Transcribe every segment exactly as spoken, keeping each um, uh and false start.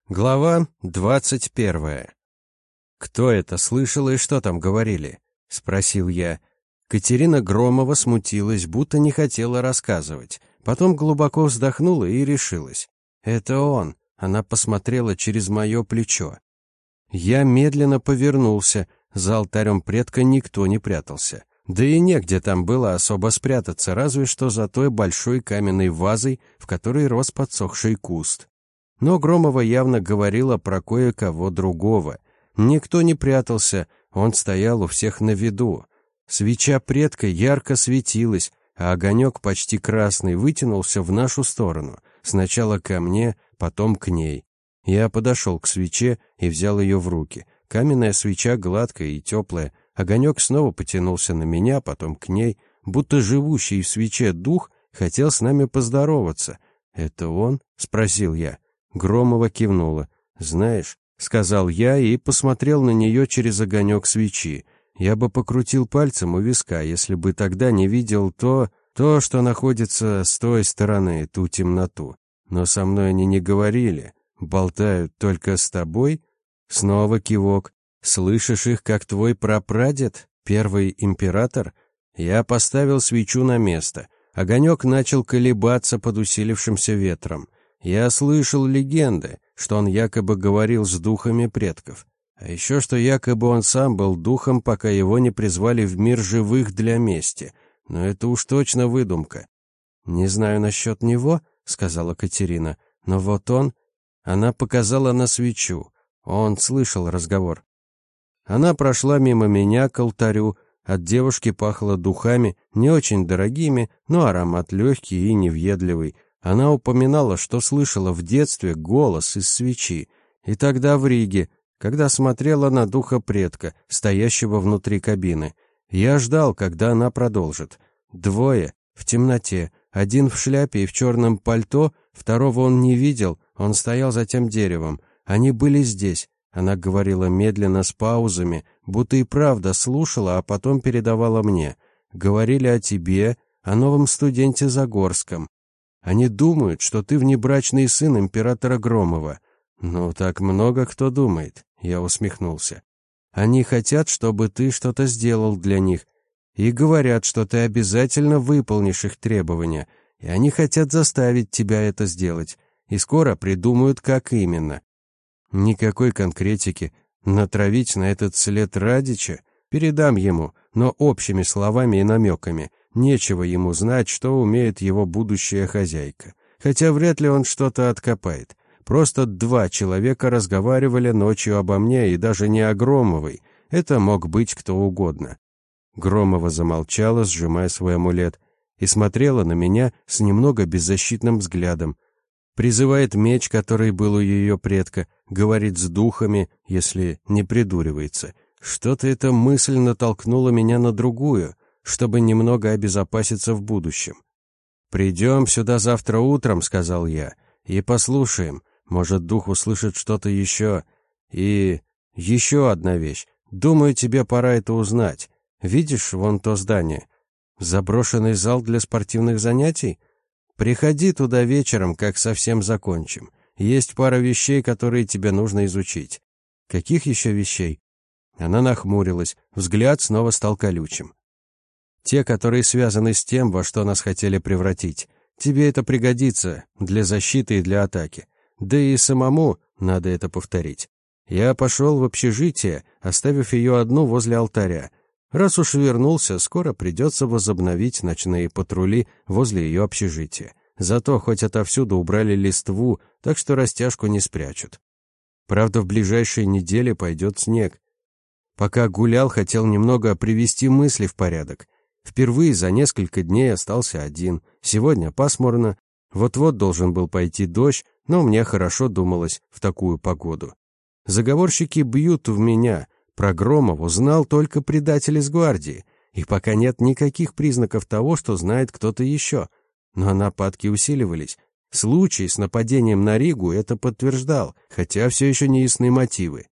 Глава двадцать первая. «Кто это слышал и что там говорили?» — спросил я. Катерина Громова смутилась, будто не хотела рассказывать. Потом глубоко вздохнула и решилась. «Это он!» — она посмотрела через мое плечо. Я медленно повернулся. За алтарем предка никто не прятался. Да и негде там было особо спрятаться, разве что за той большой каменной вазой, в которой рос подсохший куст. Но Громова явно говорила про кое-кого другого. Никто не прятался, он стоял у всех на виду. Свеча предка ярко светилась, а огонек почти красный вытянулся в нашу сторону. Сначала ко мне, потом к ней. Я подошел к свече и взял ее в руки. Каменная свеча гладкая и теплая. Огонек снова потянулся на меня, потом к ней, будто живущий в свече дух хотел с нами поздороваться. «Это он?» — спросил я. Громова кивнула. «Знаешь», — сказал я и посмотрел на нее через огонек свечи. Я бы покрутил пальцем у виска, если бы тогда не видел то, то, что находится с той стороны, ту темноту. Но со мной они не говорили. Болтают только с тобой? Снова кивок. Слышишь их, как твой прапрадед, первый император? Я поставил свечу на место. Огонек начал колебаться под усилившимся ветром. Я слышал легенды, что он якобы говорил с духами предков. А еще что якобы он сам был духом, пока его не призвали в мир живых для мести. Но это уж точно выдумка. «Не знаю насчет него», — сказала Катерина, — «но вот он...» Она показала на свечу. Он слышал разговор. Она прошла мимо меня к алтарю. От девушки пахло духами, не очень дорогими, но аромат легкий и невъедливый. Она упоминала, что слышала в детстве голос из свечи. И тогда в Риге, когда смотрела на духа предка, стоящего внутри кабины. Я ждал, когда она продолжит. Двое, в темноте, один в шляпе и в черном пальто, второго он не видел, он стоял за тем деревом. Они были здесь. Она говорила медленно, с паузами, будто и правда слушала, а потом передавала мне. Говорили о тебе, о новом студенте Загорском. Они думают, что ты внебрачный сын императора Громова. Ну, так много кто думает, я усмехнулся. Они хотят, чтобы ты что-то сделал для них. И говорят, что ты обязательно выполнишь их требования. И они хотят заставить тебя это сделать. И скоро придумают, как именно. Никакой конкретики. Натравить на этот след Радича? Передам ему, но общими словами и намеками. Нечего ему знать, что умеет его будущая хозяйка. Хотя вряд ли он что-то откопает. Просто два человека разговаривали ночью обо мне, и даже не о Громовой. Это мог быть кто угодно. Громова замолчала, сжимая свой амулет, и смотрела на меня с немного беззащитным взглядом. Призывает меч, который был у ее предка, говорит с духами, если не придуривается. Что-то эта мысль натолкнула меня на другую, чтобы немного обезопаситься в будущем. «Придем сюда завтра утром», — сказал я, — «и послушаем. Может, дух услышит что-то еще. И еще одна вещь. Думаю, тебе пора это узнать. Видишь вон то здание? Заброшенный зал для спортивных занятий? Приходи туда вечером, как совсем закончим. Есть пара вещей, которые тебе нужно изучить». «Каких еще вещей?» Она нахмурилась, взгляд снова стал колючим. «Те, которые связаны с тем, во что нас хотели превратить. Тебе это пригодится для защиты и для атаки. Да и самому надо это повторить». Я пошел в общежитие, оставив ее одну возле алтаря. Раз уж вернулся, скоро придется возобновить ночные патрули возле ее общежития. Зато хоть отовсюду убрали листву, так что растяжку не спрячут. Правда, в ближайшие недели пойдет снег. Пока гулял, хотел немного привести мысли в порядок. Впервые за несколько дней остался один. Сегодня пасмурно. Вот-вот должен был пойти дождь, но мне хорошо думалось в такую погоду. Заговорщики бьют в меня. Про Громову знал только предатель из гвардии. И пока нет никаких признаков того, что знает кто-то еще. Но нападки усиливались. Случай с нападением на Ригу это подтверждал, хотя все еще не ясны мотивы.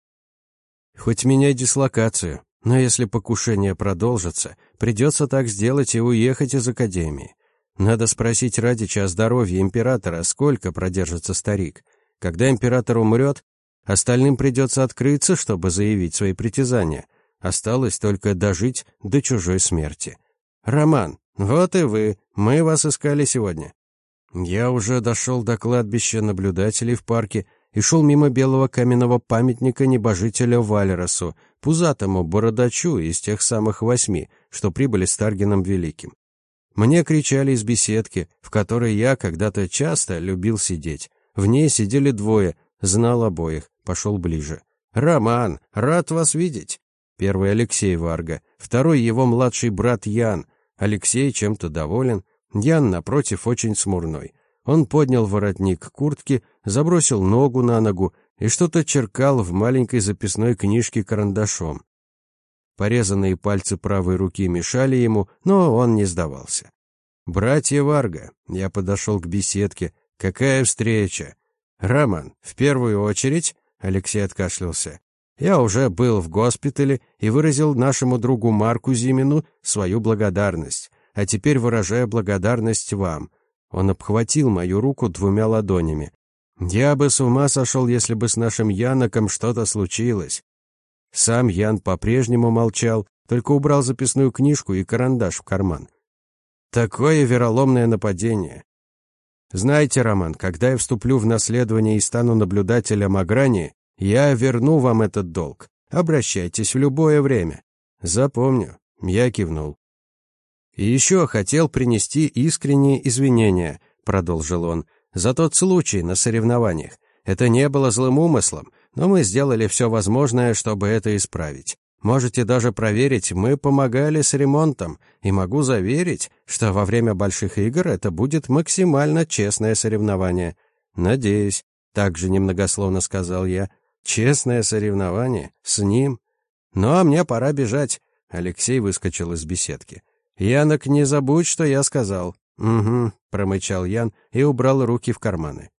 Хоть меняй дислокацию, но если покушение продолжится, придется так сделать и уехать из академии. Надо спросить Радича о здоровье императора, сколько продержится старик. Когда император умрет, остальным придется открыться, чтобы заявить свои притязания. Осталось только дожить до чужой смерти. Роман, вот и вы, мы вас искали сегодня. Я уже дошел до кладбища наблюдателей в парке и шел мимо белого каменного памятника небожителя Валеросу, пузатому бородачу из тех самых восьми, что прибыли с Таргином Великим. Мне кричали из беседки, в которой я когда-то часто любил сидеть. В ней сидели двое, знал обоих, пошел ближе. «Роман, рад вас видеть!» Первый Алексей Варга, второй его младший брат Ян. Алексей чем-то доволен, Ян, напротив, очень смурной. Он поднял воротник куртки, забросил ногу на ногу и что-то черкал в маленькой записной книжке карандашом. Порезанные пальцы правой руки мешали ему, но он не сдавался. «Братья Варга», я подошел к беседке, — «какая встреча?» «Роман, в первую очередь», — Алексей откашлялся, — «я уже был в госпитале и выразил нашему другу Марку Зимину свою благодарность, а теперь выражаю благодарность вам». Он обхватил мою руку двумя ладонями. «Я бы с ума сошел, если бы с нашим Яноком что-то случилось». Сам Ян по-прежнему молчал, только убрал записную книжку и карандаш в карман. Такое вероломное нападение. Знаете, Роман, когда я вступлю в наследование и стану наблюдателем Аграни, я верну вам этот долг. Обращайтесь в любое время. Запомню. Я кивнул. И еще хотел принести искренние извинения, продолжил он, за тот случай на соревнованиях. Это не было злым умыслом, но мы сделали все возможное, чтобы это исправить. Можете даже проверить, мы помогали с ремонтом, и могу заверить, что во время больших игр это будет максимально честное соревнование. Надеюсь, также немногословно сказал я. Честное соревнование? С ним? Ну, а мне пора бежать. Алексей выскочил из беседки. Янок, не забудь, что я сказал. Угу, промычал Ян и убрал руки в карманы.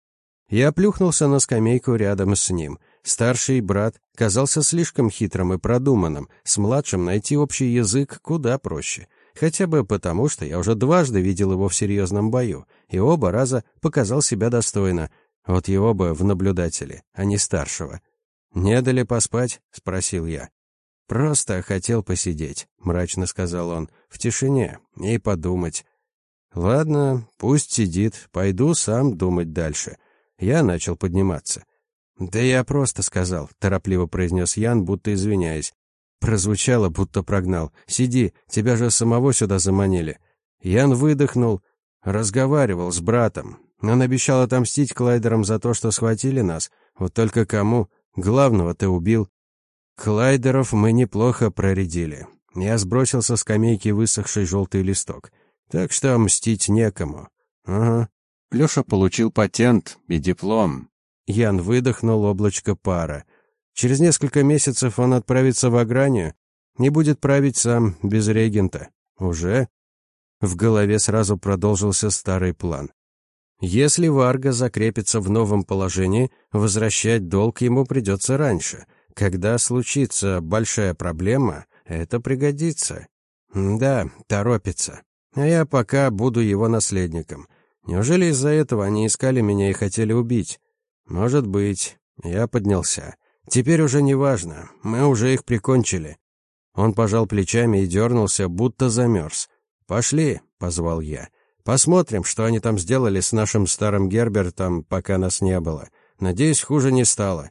Я плюхнулся на скамейку рядом с ним. Старший брат казался слишком хитрым и продуманным, с младшим найти общий язык куда проще. Хотя бы потому, что я уже дважды видел его в серьезном бою, и оба раза показал себя достойно. Вот его бы в наблюдателе, а не старшего. «Не дали поспать?» — спросил я. «Просто хотел посидеть», — мрачно сказал он, — «в тишине и подумать». «Ладно, пусть сидит, пойду сам думать дальше». Я начал подниматься. «Да я просто сказал», — торопливо произнес Ян, будто извиняясь. Прозвучало, будто прогнал. «Сиди, тебя же самого сюда заманили». Ян выдохнул. Разговаривал с братом. Он обещал отомстить Клайдерам за то, что схватили нас. Вот только кому? Главного ты убил. Клайдеров мы неплохо проредили. Я сбросил со скамейки высохший желтый листок. Так что мстить некому. Ага. Леша получил патент и диплом. Ян выдохнул облачко пара. Через несколько месяцев он отправится в Агранию и будет править сам, без регента. Уже? В голове сразу продолжился старый план. Если Варга закрепится в новом положении, возвращать долг ему придется раньше. Когда случится большая проблема, это пригодится. Да, торопится. А я пока буду его наследником. Неужели из-за этого они искали меня и хотели убить? Может быть. Я поднялся. Теперь уже не важно. Мы уже их прикончили. Он пожал плечами и дернулся, будто замерз. «Пошли», — позвал я. «Посмотрим, что они там сделали с нашим старым Гербертом, пока нас не было. Надеюсь, хуже не стало».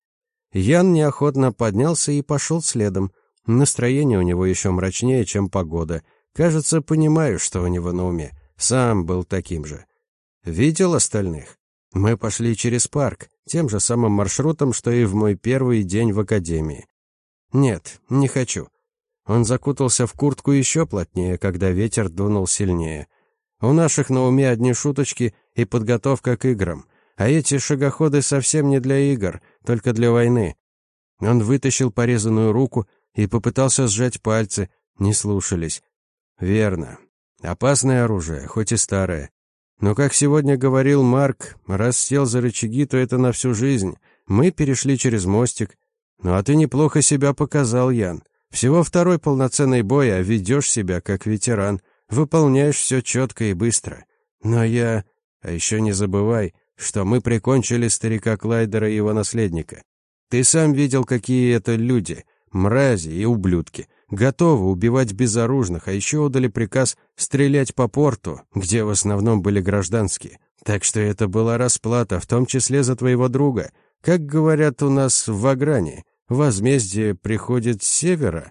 Ян неохотно поднялся и пошел следом. Настроение у него еще мрачнее, чем погода. Кажется, понимаю, что у него на уме. Сам был таким же. Видел остальных? Мы пошли через парк, тем же самым маршрутом, что и в мой первый день в академии. Нет, не хочу. Он закутался в куртку еще плотнее, когда ветер дунул сильнее. У наших на уме одни шуточки и подготовка к играм, а эти шагоходы совсем не для игр, только для войны. Он вытащил порезанную руку и попытался сжать пальцы, не слушались. Верно. Опасное оружие, хоть и старое. Но, как сегодня говорил Марк, раз сел за рычаги, то это на всю жизнь. Мы перешли через мостик. Ну а ты неплохо себя показал, Ян. Всего второй полноценный бой, а ведешь себя как ветеран. Выполняешь все четко и быстро. Но я... А еще не забывай, что мы прикончили старика Клайдера и его наследника. Ты сам видел, какие это люди, мрази и ублюдки, готовы убивать безоружных, а еще отдали приказ стрелять по порту, где в основном были гражданские. Так что это была расплата, в том числе за твоего друга. Как говорят у нас в Вагране, возмездие приходит с севера.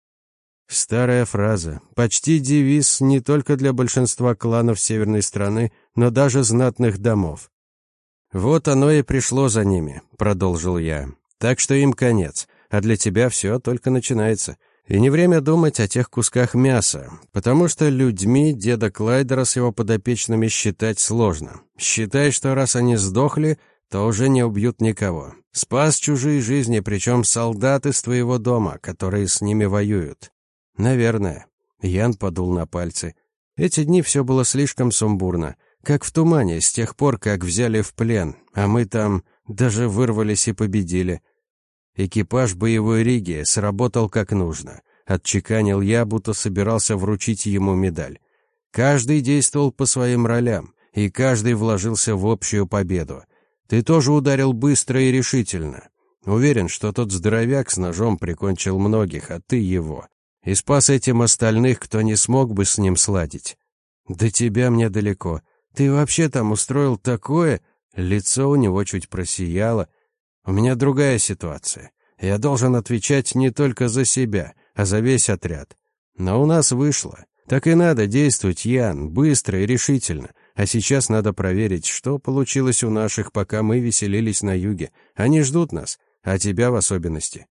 Старая фраза, почти девиз не только для большинства кланов северной страны, но даже знатных домов. «Вот оно и пришло за ними», — продолжил я. «Так что им конец, а для тебя все только начинается. И не время думать о тех кусках мяса, потому что людьми деда Клайдера с его подопечными считать сложно. Считай, что раз они сдохли, то уже не убьют никого. Спас чужие жизни, причем солдаты с твоего дома, которые с ними воюют». «Наверное». Ян подул на пальцы. Эти дни все было слишком сумбурно, как в тумане, с тех пор, как взяли в плен, а мы там даже вырвались и победили. Экипаж боевой Риги сработал как нужно. Отчеканил я, будто собирался вручить ему медаль. Каждый действовал по своим ролям, и каждый вложился в общую победу. Ты тоже ударил быстро и решительно. Уверен, что тот здоровяк с ножом прикончил многих, а ты его. И спас этим остальных, кто не смог бы с ним сладить. До тебя мне далеко. Ты вообще там устроил такое? Лицо у него чуть просияло. У меня другая ситуация. Я должен отвечать не только за себя, а за весь отряд. Но у нас вышло. Так и надо действовать, Ян, быстро и решительно. А сейчас надо проверить, что получилось у наших, пока мы веселились на юге. Они ждут нас, а тебя в особенности.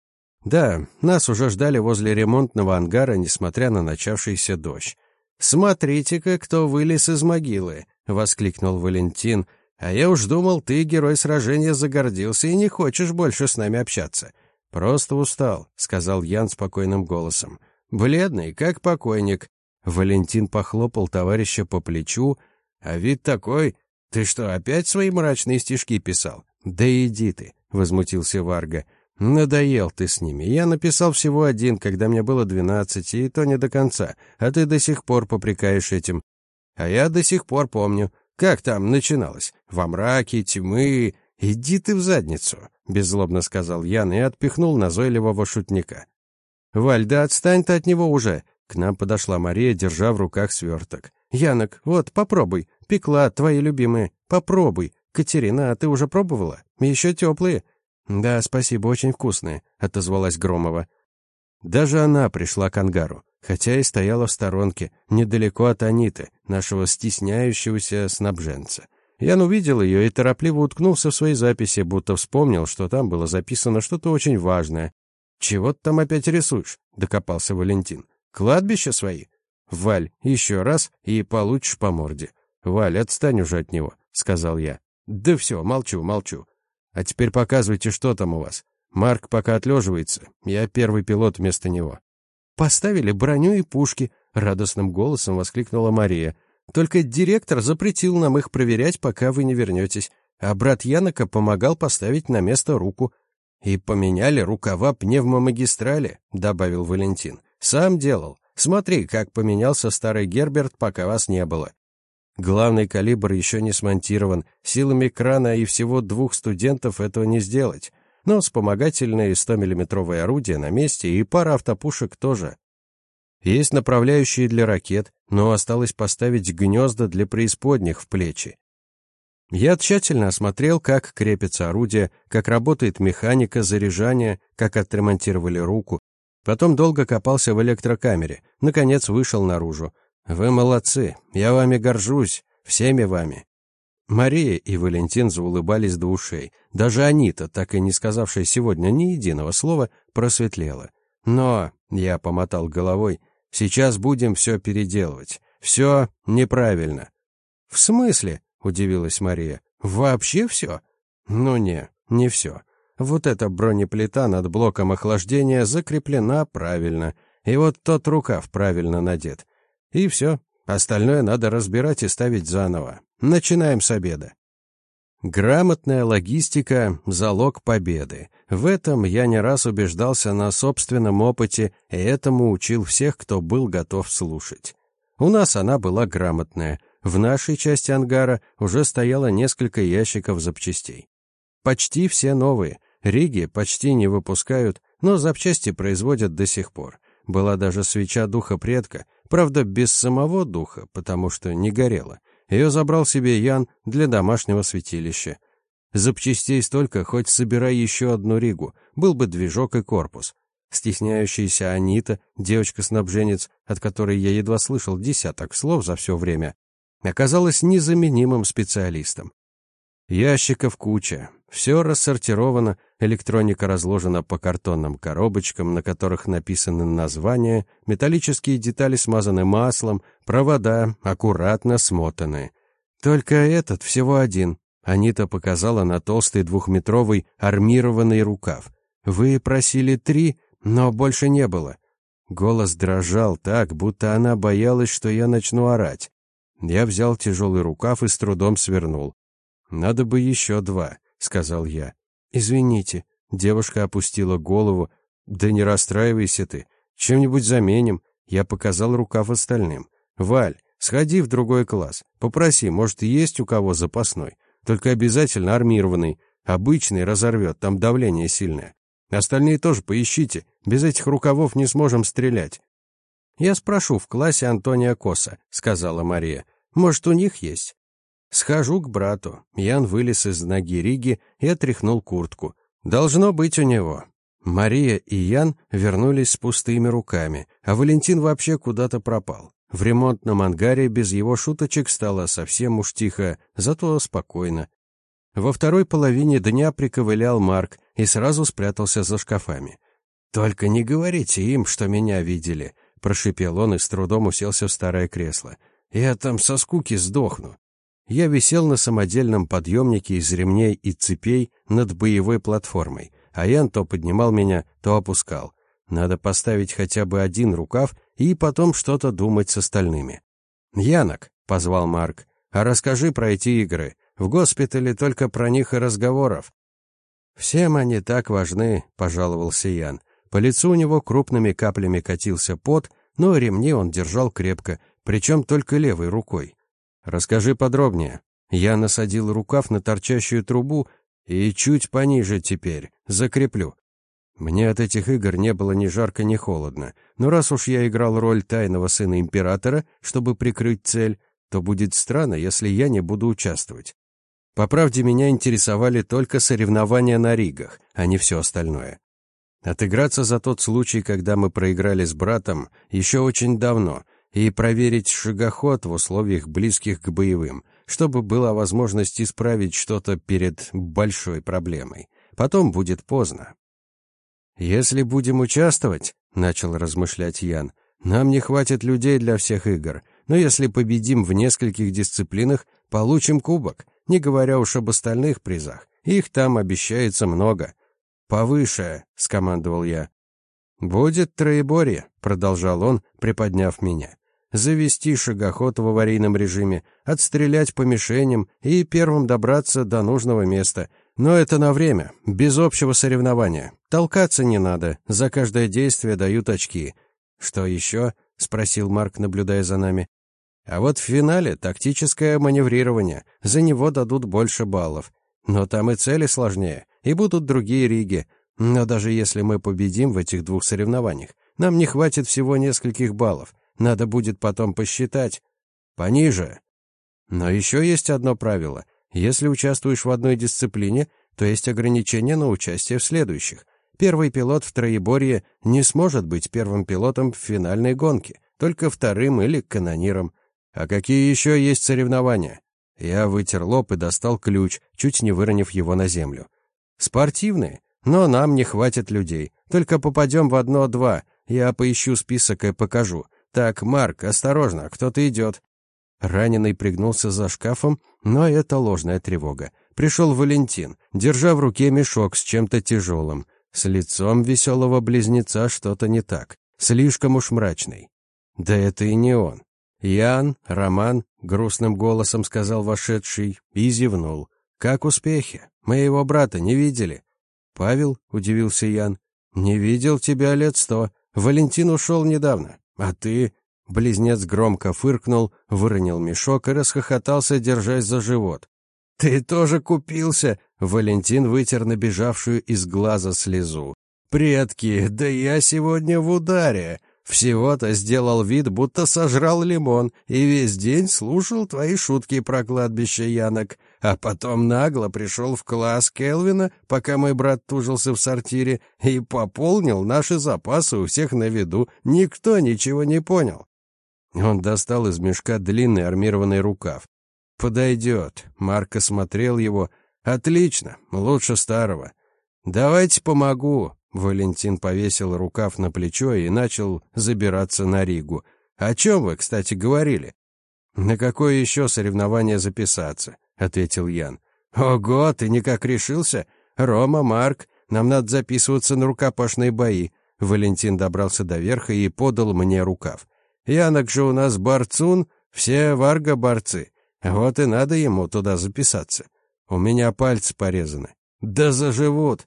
Да, нас уже ждали возле ремонтного ангара, несмотря на начавшийся дождь. «Смотрите-ка, кто вылез из могилы!» — воскликнул Валентин. «А я уж думал, ты, герой сражения, загордился и не хочешь больше с нами общаться». «Просто устал», — сказал Ян спокойным голосом. «Бледный, как покойник». Валентин похлопал товарища по плечу. «А вид такой... Ты что, опять свои мрачные стишки писал?» «Да иди ты», — возмутился Варга. «Надоел ты с ними. Я написал всего один, когда мне было двенадцать, и то не до конца, а ты до сих пор попрекаешь этим. А я до сих пор помню, как там начиналось. Во мраке, тьмы... Иди ты в задницу», — беззлобно сказал Ян и отпихнул назойливого шутника. «Валь, да отстань ты от него уже!» К нам подошла Мария, держа в руках сверток. «Янок, вот, попробуй. Пекла, твои любимые. Попробуй. Катерина, а ты уже пробовала? Еще теплые». «Да, спасибо, очень вкусные», — отозвалась Громова. Даже она пришла к ангару, хотя и стояла в сторонке, недалеко от Аниты, нашего стесняющегося снабженца. Ян увидел ее и торопливо уткнулся в свои записи, будто вспомнил, что там было записано что-то очень важное. «Чего ты там опять рисуешь?» — докопался Валентин. «Кладбища свои?» «Валь, еще раз, и получишь по морде». «Валь, отстань уже от него», — сказал я. «Да все, молчу, молчу. А теперь показывайте, что там у вас. Марк пока отлеживается, я первый пилот вместо него». «Поставили броню и пушки», — радостным голосом воскликнула Мария. «Только директор запретил нам их проверять, пока вы не вернетесь, а брат Янока помогал поставить на место руку». «И поменяли рукава пневмомагистрали», — добавил Валентин. «Сам делал. Смотри, как поменялся старый Герберт, пока вас не было». Главный калибр еще не смонтирован, силами крана и всего двух студентов этого не сделать. Но вспомогательные стомиллиметровые орудия на месте и пара автопушек тоже. Есть направляющие для ракет, но осталось поставить гнезда для преисподних в плечи. Я тщательно осмотрел, как крепится орудие, как работает механика заряжания, как отремонтировали руку. Потом долго копался в электрокамере, наконец вышел наружу. «Вы молодцы, я вами горжусь, всеми вами». Мария и Валентин заулыбались до ушей. Даже Анита, так и не сказавшая сегодня ни единого слова, просветлела. «Но», — я помотал головой, — «сейчас будем все переделывать. Все неправильно». «В смысле?» — удивилась Мария. «Вообще все?» «Ну не, не все. Вот эта бронеплита над блоком охлаждения закреплена правильно, и вот тот рукав правильно надет. И все. Остальное надо разбирать и ставить заново. Начинаем с обеда». Грамотная логистика – залог победы. В этом я не раз убеждался на собственном опыте, и этому учил всех, кто был готов слушать. У нас она была грамотная. В нашей части ангара уже стояло несколько ящиков запчастей. Почти все новые. Риги почти не выпускают, но запчасти производят до сих пор. Была даже свеча духа предка, правда, без самого духа, потому что не горела. Ее забрал себе Ян для домашнего святилища. Запчастей столько, хоть собирай еще одну Ригу, был бы движок и корпус. Стесняющаяся Анита, девочка-снабженец, от которой я едва слышал десяток слов за все время, оказалась незаменимым специалистом. Ящиков куча, все рассортировано, электроника разложена по картонным коробочкам, на которых написаны названия, металлические детали смазаны маслом, провода аккуратно смотаны. Только этот всего один. Анита показала на толстый двухметровый армированный рукав. «Вы просили три, но больше не было». Голос дрожал так, будто она боялась, что я начну орать. Я взял тяжелый рукав и с трудом свернул. «Надо бы еще два», — сказал я. «Извините». Девушка опустила голову. «Да не расстраивайся ты. Чем-нибудь заменим». Я показал рукав остальным. «Валь, сходи в другой класс. Попроси, может, есть у кого запасной. Только обязательно армированный. Обычный разорвет, там давление сильное. Остальные тоже поищите. Без этих рукавов не сможем стрелять». «Я спрошу в классе Антония Коса», — сказала Мария. «Может, у них есть?» «Схожу к брату». Ян вылез из ноги Риги и отряхнул куртку. «Должно быть у него». Мария и Ян вернулись с пустыми руками, а Валентин вообще куда-то пропал. В ремонтном ангаре без его шуточек стало совсем уж тихо, зато спокойно. Во второй половине дня приковылял Марк и сразу спрятался за шкафами. «Только не говорите им, что меня видели», — прошипел он и с трудом уселся в старое кресло. «Я там со скуки сдохну». Я висел на самодельном подъемнике из ремней и цепей над боевой платформой, а Ян то поднимал меня, то опускал. Надо поставить хотя бы один рукав и потом что-то думать с остальными. «Янок», — позвал Марк, — «а расскажи про эти игры. В госпитале только про них и разговоров». «Всем они так важны», — пожаловался Ян. По лицу у него крупными каплями катился пот, но ремни он держал крепко, причем только левой рукой. «Расскажи подробнее». Я насадил рукав на торчащую трубу и чуть пониже теперь, закреплю. Мне от этих игр не было ни жарко, ни холодно, но раз уж я играл роль тайного сына императора, чтобы прикрыть цель, то будет странно, если я не буду участвовать. По правде, меня интересовали только соревнования на ригах, а не все остальное. Отыграться за тот случай, когда мы проиграли с братом, еще очень давно, и проверить шагоход в условиях близких к боевым, чтобы была возможность исправить что-то перед большой проблемой. Потом будет поздно. «Если будем участвовать, — начал размышлять Ян, — нам не хватит людей для всех игр, но если победим в нескольких дисциплинах, получим кубок, не говоря уж об остальных призах. Их там обещается много». «Повыше», — скомандовал я. «Будет троеборье», — продолжал он, приподняв меня. «Завести шагоход в аварийном режиме, отстрелять по мишеням и первым добраться до нужного места. Но это на время, без общего соревнования. Толкаться не надо, за каждое действие дают очки». «Что еще?» — спросил Марк, наблюдая за нами. «А вот в финале тактическое маневрирование, за него дадут больше баллов. Но там и цели сложнее, и будут другие риги. Но даже если мы победим в этих двух соревнованиях, нам не хватит всего нескольких баллов. Надо будет потом посчитать. Пониже. Но еще есть одно правило. Если участвуешь в одной дисциплине, то есть ограничение на участие в следующих. Первый пилот в троеборье не сможет быть первым пилотом в финальной гонке, только вторым или канониром. А какие еще есть соревнования? Я вытер лоб и достал ключ, чуть не выронив его на землю. Спортивные, но нам не хватит людей. Только попадем в одно-два. Я поищу список и покажу. Так, Марк, осторожно, кто-то идет. Раненый пригнулся за шкафом, но это ложная тревога. Пришел Валентин, держа в руке мешок с чем-то тяжелым. С лицом веселого близнеца что-то не так, слишком уж мрачный. Да это и не он. «Ян, Роман», — грустным голосом сказал вошедший и зевнул. «Как успехи? Моего брата не видели?» «Павел?» — удивился Ян. «Не видел тебя лет сто. Валентин ушел недавно. А ты?» Близнец громко фыркнул, выронил мешок и расхохотался, держась за живот. «Ты тоже купился?» — Валентин вытер набежавшую из глаза слезу. «Предки, да я сегодня в ударе. Всего-то сделал вид, будто сожрал лимон, и весь день слушал твои шутки про кладбище Янок. А потом нагло пришел в класс Келвина, пока мой брат тужился в сортире, и пополнил наши запасы у всех на виду. Никто ничего не понял». Он достал из мешка длинный армированный рукав. «Подойдет». Марк осмотрел его. «Отлично, лучше старого». «Давайте помогу». Валентин повесил рукав на плечо и начал забираться на ригу. «О чем вы, кстати, говорили?» «На какое еще соревнование записаться?» — ответил Ян. «Ого, ты никак решился? Рома, Марк, нам надо записываться на рукопашные бои». Валентин добрался до верха и подал мне рукав. «Янок же у нас борцун, все варга-борцы. Вот и надо ему туда записаться. У меня пальцы порезаны». «Да заживут!»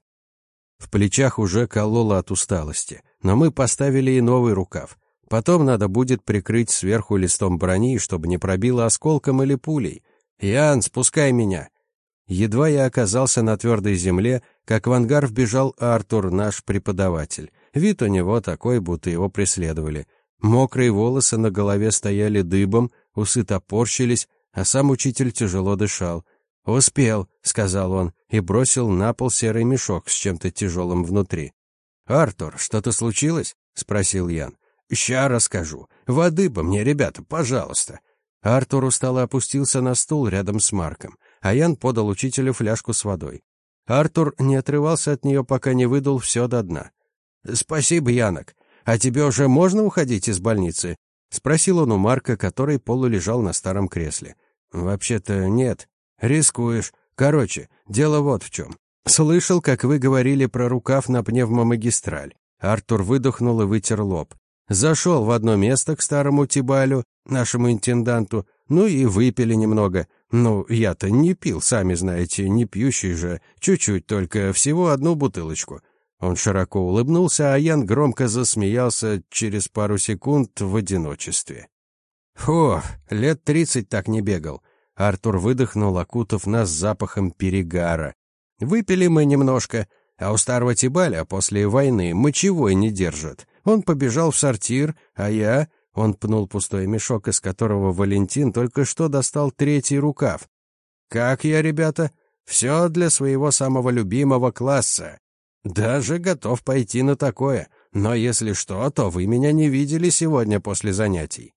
В плечах уже кололо от усталости, но мы поставили и новый рукав. Потом надо будет прикрыть сверху листом брони, чтобы не пробило осколком или пулей. «Ян, спускай меня!» Едва я оказался на твердой земле, как в ангар вбежал Артур, наш преподаватель. Вид у него такой, будто его преследовали. Мокрые волосы на голове стояли дыбом, усы топорщились, а сам учитель тяжело дышал. «Успел», — сказал он, и бросил на пол серый мешок с чем-то тяжелым внутри. «Артур, что-то случилось?» — спросил Ян. «Ща расскажу. Воды бы мне, ребята, пожалуйста». Артур устало опустился на стул рядом с Марком, а Ян подал учителю фляжку с водой. Артур не отрывался от нее, пока не выдал все до дна. «Спасибо, Янок. А тебе уже можно уходить из больницы?» — спросил он у Марка, который полулежал на старом кресле. «Вообще-то нет. Рискуешь. Короче, дело вот в чем. Слышал, как вы говорили про рукав на пневмомагистраль». Артур выдохнул и вытер лоб. «Зашел в одно место к старому Тибалю, нашему интенданту, ну и выпили немного. Ну, я-то не пил, сами знаете, не пьющий же, чуть-чуть только, всего одну бутылочку». Он широко улыбнулся, а Ян громко засмеялся через пару секунд в одиночестве. «Фу, лет тридцать так не бегал». Артур выдохнул, окутав нас запахом перегара. «Выпили мы немножко, а у старого Тибаля после войны мочевой не держит. Он побежал в сортир, а я...» Он пнул пустой мешок, из которого Валентин только что достал третий рукав. «Как я, ребята? Все для своего самого любимого класса. Даже готов пойти на такое. Но если что, то вы меня не видели сегодня после занятий».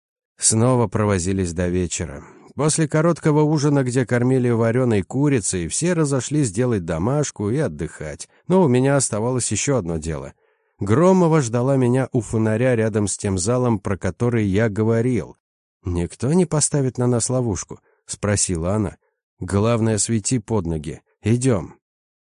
Снова провозились до вечера. После короткого ужина, где кормили вареной курицей, все разошлись делать домашку и отдыхать. Но у меня оставалось еще одно дело. Громова ждала меня у фонаря рядом с тем залом, про который я говорил. «Никто не поставит на нас ловушку?» — спросила она. «Главное, свети под ноги. Идем».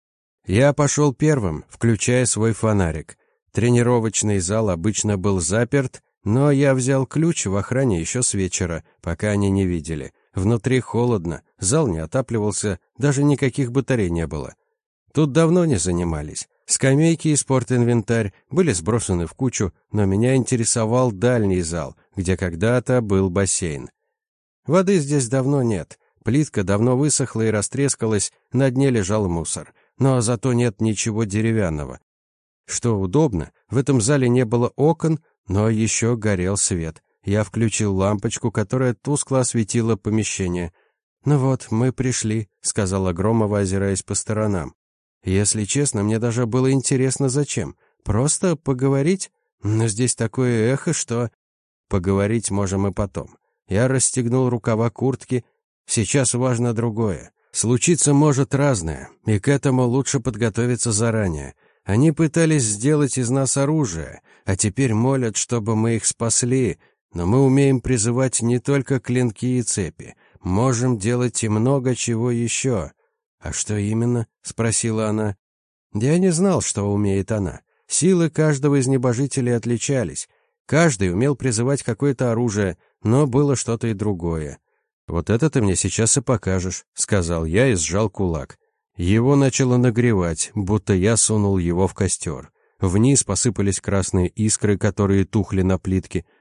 Я пошел первым, включая свой фонарик. Тренировочный зал обычно был заперт, но я взял ключ в охране еще с вечера, пока они не видели. Внутри холодно, зал не отапливался, даже никаких батарей не было. Тут давно не занимались. Скамейки и спортинвентарь были сбросены в кучу, но меня интересовал дальний зал, где когда-то был бассейн. Воды здесь давно нет, плитка давно высохла и растрескалась, на дне лежал мусор, но зато нет ничего деревянного. Что удобно, в этом зале не было окон, но еще горел свет. Я включил лампочку, которая тускло осветила помещение. «Ну вот, мы пришли», — сказала Громова, озираясь по сторонам. Если честно, мне даже было интересно, зачем. Просто поговорить? Но здесь такое эхо, что... Поговорить можем и потом. Я расстегнул рукава куртки. Сейчас важно другое. Случиться может разное, и к этому лучше подготовиться заранее. Они пытались сделать из нас оружие, а теперь молят, чтобы мы их спасли. Но мы умеем призывать не только клинки и цепи. Можем делать и много чего еще. «А что именно?» — спросила она. Я не знал, что умеет она. Силы каждого из небожителей отличались. Каждый умел призывать какое-то оружие, но было что-то и другое. «Вот это ты мне сейчас и покажешь», — сказал я и сжал кулак. Его начало нагревать, будто я сунул его в костер. Вниз посыпались красные искры, которые тухли на плитке.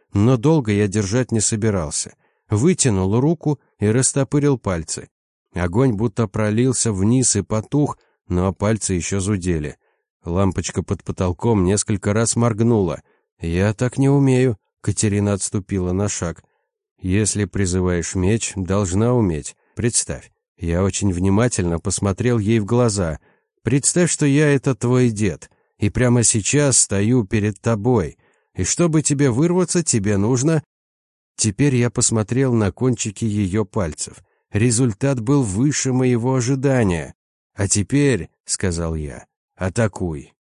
но долго я держать не собирался. Вытянул руку и растопырил пальцы. Огонь будто пролился вниз и потух, но пальцы еще зудели. Лампочка под потолком несколько раз моргнула. «Я так не умею», — Катерина отступила на шаг. «Если призываешь меч, должна уметь. Представь». Я очень внимательно посмотрел ей в глаза. «Представь, что я — это твой дед, и прямо сейчас стою перед тобой. И чтобы тебе вырваться, тебе нужно...» Теперь я посмотрел на кончики ее пальцев. Результат был выше моего ожидания. «А теперь», — сказал я, — «атакуй».